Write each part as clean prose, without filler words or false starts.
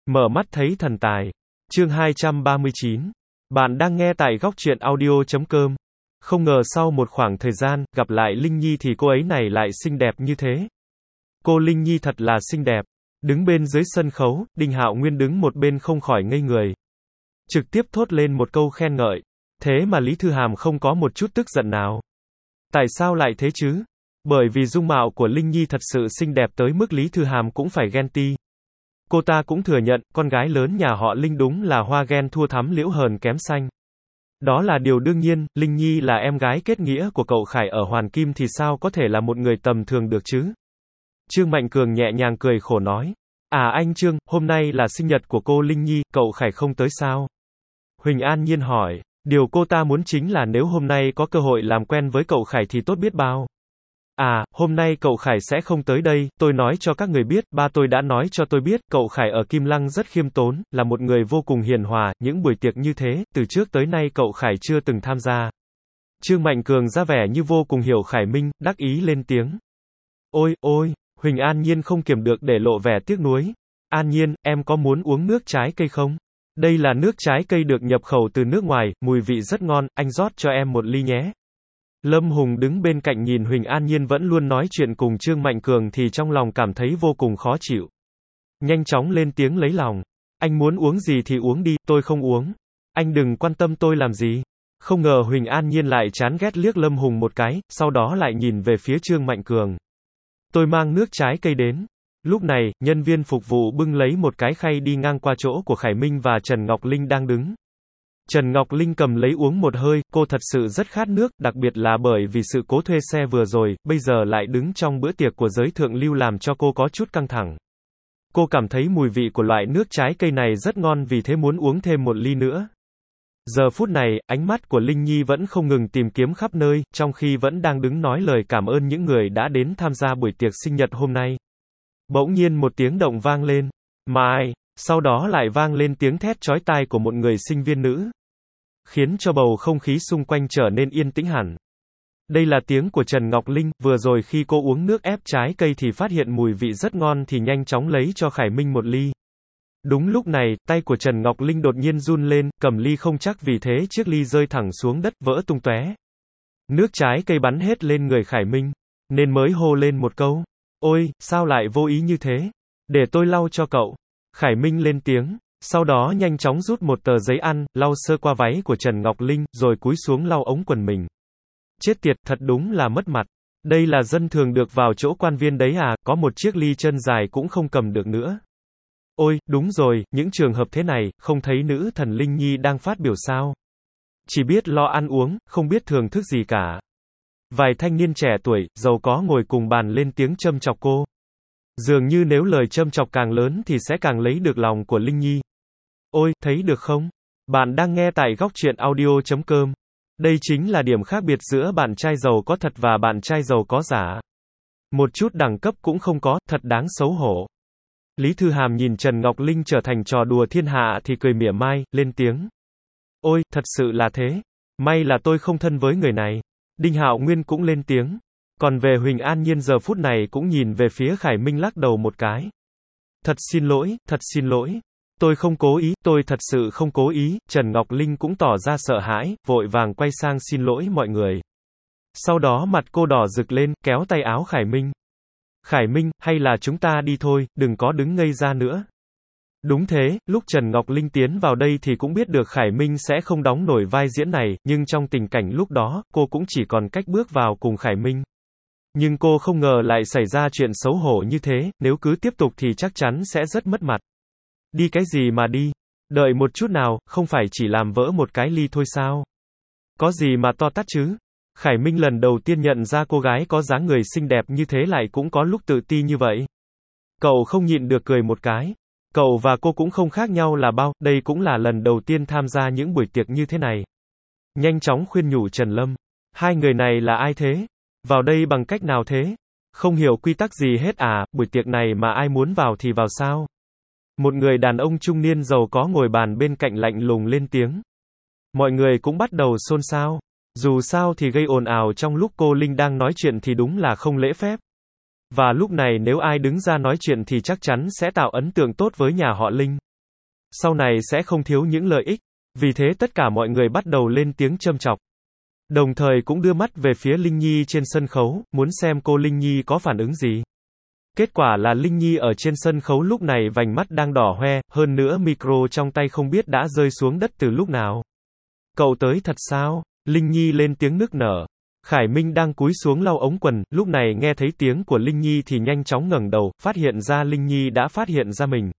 Mở mắt thấy thần tài. Chương 239. Bạn đang nghe tại góc truyện audio.com. Không ngờ sau một khoảng thời gian, gặp lại Linh Nhi thì cô ấy này lại xinh đẹp như thế. Cô Linh Nhi thật là xinh đẹp. Đứng bên dưới sân khấu, Đinh Hạo Nguyên đứng một bên không khỏi ngây người. Trực tiếp thốt lên một câu khen ngợi. Thế mà Lý Thư Hàm không có một chút tức giận nào. Tại sao lại thế chứ? Bởi vì dung mạo của Linh Nhi thật sự xinh đẹp tới mức Lý Thư Hàm cũng phải ghen ti. Cô ta cũng thừa nhận, con gái lớn nhà họ Linh đúng là hoa ghen thua thắm liễu hờn kém xanh. Đó là điều đương nhiên, Linh Nhi là em gái kết nghĩa của cậu Khải ở Hoàn Kim thì sao có thể là một người tầm thường được chứ? Trương Mạnh Cường nhẹ nhàng cười khổ nói. À anh Trương, hôm nay là sinh nhật của cô Linh Nhi, cậu Khải không tới sao? Huỳnh An Nhiên hỏi. Điều cô ta muốn chính là nếu hôm nay có cơ hội làm quen với cậu Khải thì tốt biết bao. À, hôm nay cậu Khải sẽ không tới đây, tôi nói cho các người biết, ba tôi đã nói cho tôi biết, cậu Khải ở Kim Lăng rất khiêm tốn, là một người vô cùng hiền hòa, những buổi tiệc như thế, từ trước tới nay cậu Khải chưa từng tham gia. Trương Mạnh Cường ra vẻ như vô cùng hiểu Khải Minh, đắc ý lên tiếng. Ôi, ôi, Huỳnh An Nhiên không kiềm được để lộ vẻ tiếc nuối. An Nhiên, em có muốn uống nước trái cây không? Đây là nước trái cây được nhập khẩu từ nước ngoài, mùi vị rất ngon, anh rót cho em một ly nhé. Lâm Hùng đứng bên cạnh nhìn Huỳnh An Nhiên vẫn luôn nói chuyện cùng Trương Mạnh Cường thì trong lòng cảm thấy vô cùng khó chịu. Nhanh chóng lên tiếng lấy lòng. Anh muốn uống gì thì uống đi, tôi không uống. Anh đừng quan tâm tôi làm gì. Không ngờ Huỳnh An Nhiên lại chán ghét liếc Lâm Hùng một cái, sau đó lại nhìn về phía Trương Mạnh Cường. Tôi mang nước trái cây đến. Lúc này, nhân viên phục vụ bưng lấy một cái khay đi ngang qua chỗ của Khải Minh và Trần Ngọc Linh đang đứng. Trần Ngọc Linh cầm lấy uống một hơi, cô thật sự rất khát nước, đặc biệt là bởi vì sự cố thuê xe vừa rồi, bây giờ lại đứng trong bữa tiệc của giới thượng lưu làm cho cô có chút căng thẳng. Cô cảm thấy mùi vị của loại nước trái cây này rất ngon vì thế muốn uống thêm một ly nữa. Giờ phút này, ánh mắt của Linh Nhi vẫn không ngừng tìm kiếm khắp nơi, trong khi vẫn đang đứng nói lời cảm ơn những người đã đến tham gia buổi tiệc sinh nhật hôm nay. Bỗng nhiên một tiếng động vang lên. Mai, sau đó lại vang lên tiếng thét chói tai của một người sinh viên nữ. Khiến cho bầu không khí xung quanh trở nên yên tĩnh hẳn. Đây là tiếng của Trần Ngọc Linh, vừa rồi khi cô uống nước ép trái cây thì phát hiện mùi vị rất ngon thì nhanh chóng lấy cho Khải Minh một ly. Đúng lúc này, tay của Trần Ngọc Linh đột nhiên run lên, cầm ly không chắc vì thế chiếc ly rơi thẳng xuống đất vỡ tung tóe. Nước trái cây bắn hết lên người Khải Minh, nên mới hô lên một câu. Ôi, sao lại vô ý như thế? Để tôi lau cho cậu. Khải Minh lên tiếng. Sau đó nhanh chóng rút một tờ giấy ăn, lau sơ qua váy của Trần Ngọc Linh, rồi cúi xuống lau ống quần mình. Chết tiệt, thật đúng là mất mặt. Đây là dân thường được vào chỗ quan viên đấy à, có một chiếc ly chân dài cũng không cầm được nữa. Ôi, đúng rồi, những trường hợp thế này, không thấy nữ thần Linh Nhi đang phát biểu sao? Chỉ biết lo ăn uống, không biết thưởng thức gì cả. Vài thanh niên trẻ tuổi, giàu có ngồi cùng bàn lên tiếng châm chọc cô. Dường như nếu lời châm chọc càng lớn thì sẽ càng lấy được lòng của Linh Nhi. Ôi, thấy được không? Bạn đang nghe tại góc truyện audio.com. Đây chính là điểm khác biệt giữa bạn trai giàu có thật và bạn trai giàu có giả. Một chút đẳng cấp cũng không có, thật đáng xấu hổ. Lý Thư Hàm nhìn Trần Ngọc Linh trở thành trò đùa thiên hạ thì cười mỉa mai, lên tiếng. Ôi, thật sự là thế. May là tôi không thân với người này. Đinh Hạo Nguyên cũng lên tiếng. Còn về Huỳnh An Nhiên giờ phút này cũng nhìn về phía Khải Minh lắc đầu một cái. Thật xin lỗi, thật xin lỗi. Tôi không cố ý, tôi thật sự không cố ý. Trần Ngọc Linh cũng tỏ ra sợ hãi, vội vàng quay sang xin lỗi mọi người. Sau đó mặt cô đỏ rực lên, kéo tay áo Khải Minh. Khải Minh, hay là chúng ta đi thôi, đừng có đứng ngây ra nữa. Đúng thế, lúc Trần Ngọc Linh tiến vào đây thì cũng biết được Khải Minh sẽ không đóng nổi vai diễn này, nhưng trong tình cảnh lúc đó, cô cũng chỉ còn cách bước vào cùng Khải Minh. Nhưng cô không ngờ lại xảy ra chuyện xấu hổ như thế, nếu cứ tiếp tục thì chắc chắn sẽ rất mất mặt. Đi cái gì mà đi? Đợi một chút nào, không phải chỉ làm vỡ một cái ly thôi sao? Có gì mà to tát chứ? Khải Minh lần đầu tiên nhận ra cô gái có dáng người xinh đẹp như thế lại cũng có lúc tự ti như vậy. Cậu không nhịn được cười một cái. Cậu và cô cũng không khác nhau là bao, đây cũng là lần đầu tiên tham gia những buổi tiệc như thế này. Nhanh chóng khuyên nhủ Trần Lâm. Hai người này là ai thế? Vào đây bằng cách nào thế? Không hiểu quy tắc gì hết à, buổi tiệc này mà ai muốn vào thì vào sao? Một người đàn ông trung niên giàu có ngồi bàn bên cạnh lạnh lùng lên tiếng. Mọi người cũng bắt đầu xôn xao. Dù sao thì gây ồn ào trong lúc cô Linh đang nói chuyện thì đúng là không lễ phép. Và lúc này nếu ai đứng ra nói chuyện thì chắc chắn sẽ tạo ấn tượng tốt với nhà họ Linh. Sau này sẽ không thiếu những lợi ích. Vì thế tất cả mọi người bắt đầu lên tiếng châm chọc. Đồng thời cũng đưa mắt về phía Linh Nhi trên sân khấu, muốn xem cô Linh Nhi có phản ứng gì. Kết quả là Linh Nhi ở trên sân khấu lúc này vành mắt đang đỏ hoe, hơn nữa micro trong tay không biết đã rơi xuống đất từ lúc nào. Cậu tới thật sao? Linh Nhi lên tiếng nức nở. Khải Minh đang cúi xuống lau ống quần, lúc này nghe thấy tiếng của Linh Nhi thì nhanh chóng ngẩng đầu, phát hiện ra Linh Nhi đã phát hiện ra mình.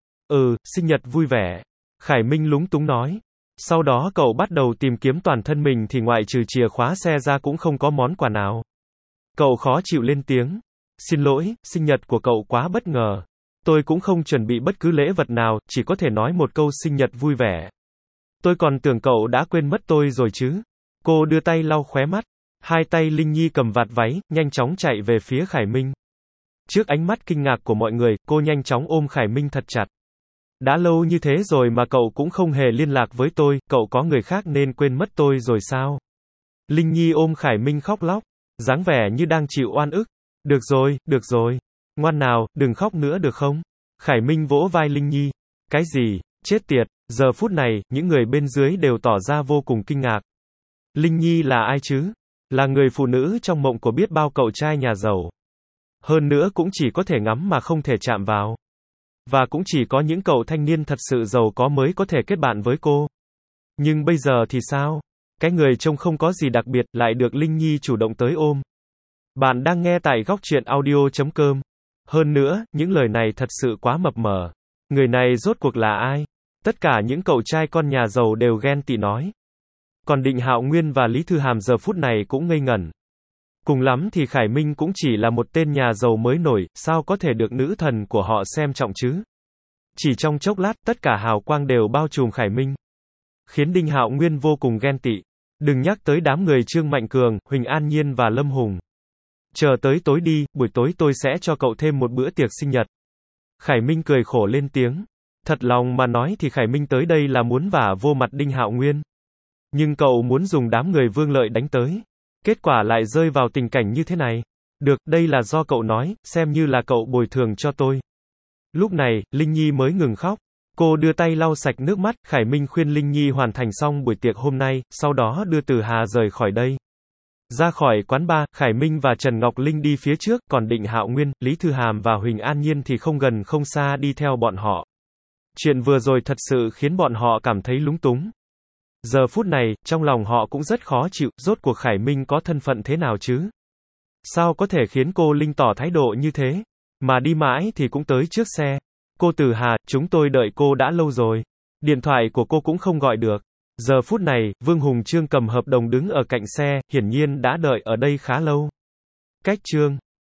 Sinh nhật vui vẻ. Khải Minh lúng túng nói. Sau đó cậu bắt đầu tìm kiếm toàn thân mình thì ngoại trừ chìa khóa xe ra cũng không có món quà nào. Cậu khó chịu lên tiếng. Xin lỗi, sinh nhật của cậu quá bất ngờ. Tôi cũng không chuẩn bị bất cứ lễ vật nào, chỉ có thể nói một câu sinh nhật vui vẻ. Tôi còn tưởng cậu đã quên mất tôi rồi chứ. Cô đưa tay lau khóe mắt. Hai tay Linh Nhi cầm vạt váy, nhanh chóng chạy về phía Khải Minh. Trước ánh mắt kinh ngạc của mọi người, cô nhanh chóng ôm Khải Minh thật chặt. Đã lâu như thế rồi mà cậu cũng không hề liên lạc với tôi, cậu có người khác nên quên mất tôi rồi sao? Linh Nhi ôm Khải Minh khóc lóc, dáng vẻ như đang chịu oan ức. Được rồi. Ngoan nào, đừng khóc nữa được không? Khải Minh vỗ vai Linh Nhi. Cái gì? Chết tiệt. Giờ phút này, những người bên dưới đều tỏ ra vô cùng kinh ngạc. Linh Nhi là ai chứ? Là người phụ nữ trong mộng của biết bao cậu trai nhà giàu. Hơn nữa cũng chỉ có thể ngắm mà không thể chạm vào. Và cũng chỉ có những cậu thanh niên thật sự giàu có mới có thể kết bạn với cô. Nhưng bây giờ thì sao? Cái người trông không có gì đặc biệt, lại được Linh Nhi chủ động tới ôm. Bạn đang nghe tại góc truyện audio.com. Hơn nữa, những lời này thật sự quá mập mờ. Người này rốt cuộc là ai? Tất cả những cậu trai con nhà giàu đều ghen tị nói. Còn Định Hạo Nguyên và Lý Thư Hàm giờ phút này cũng ngây ngẩn. Cùng lắm thì Khải Minh cũng chỉ là một tên nhà giàu mới nổi, sao có thể được nữ thần của họ xem trọng chứ? Chỉ trong chốc lát, tất cả hào quang đều bao trùm Khải Minh. Khiến Đinh Hạo Nguyên vô cùng ghen tị. Đừng nhắc tới đám người Trương Mạnh Cường, Huỳnh An Nhiên và Lâm Hùng. Chờ tới tối đi, buổi tối tôi sẽ cho cậu thêm một bữa tiệc sinh nhật. Khải Minh cười khổ lên tiếng. Thật lòng mà nói thì Khải Minh tới đây là muốn vả vô mặt Đinh Hạo Nguyên. Nhưng cậu muốn dùng đám người Vương Lợi đánh tới. Kết quả lại rơi vào tình cảnh như thế này. Được, đây là do cậu nói, xem như là cậu bồi thường cho tôi. Lúc này, Linh Nhi mới ngừng khóc. Cô đưa tay lau sạch nước mắt, Khải Minh khuyên Linh Nhi hoàn thành xong buổi tiệc hôm nay, sau đó đưa Từ Hà rời khỏi đây. Ra khỏi quán bar, Khải Minh và Trần Ngọc Linh đi phía trước, còn Định Hạo Nguyên, Lý Thư Hàm và Huỳnh An Nhiên thì không gần không xa đi theo bọn họ. Chuyện vừa rồi thật sự khiến bọn họ cảm thấy lúng túng. Giờ phút này, trong lòng họ cũng rất khó chịu, rốt cuộc Khải Minh có thân phận thế nào chứ? Sao có thể khiến cô Linh tỏ thái độ như thế? Mà đi mãi thì cũng tới trước xe. Cô Từ Hà, chúng tôi đợi cô đã lâu rồi. Điện thoại của cô cũng không gọi được. Giờ phút này, Vương Hùng Trương cầm hợp đồng đứng ở cạnh xe, hiển nhiên đã đợi ở đây khá lâu. Cách Trương.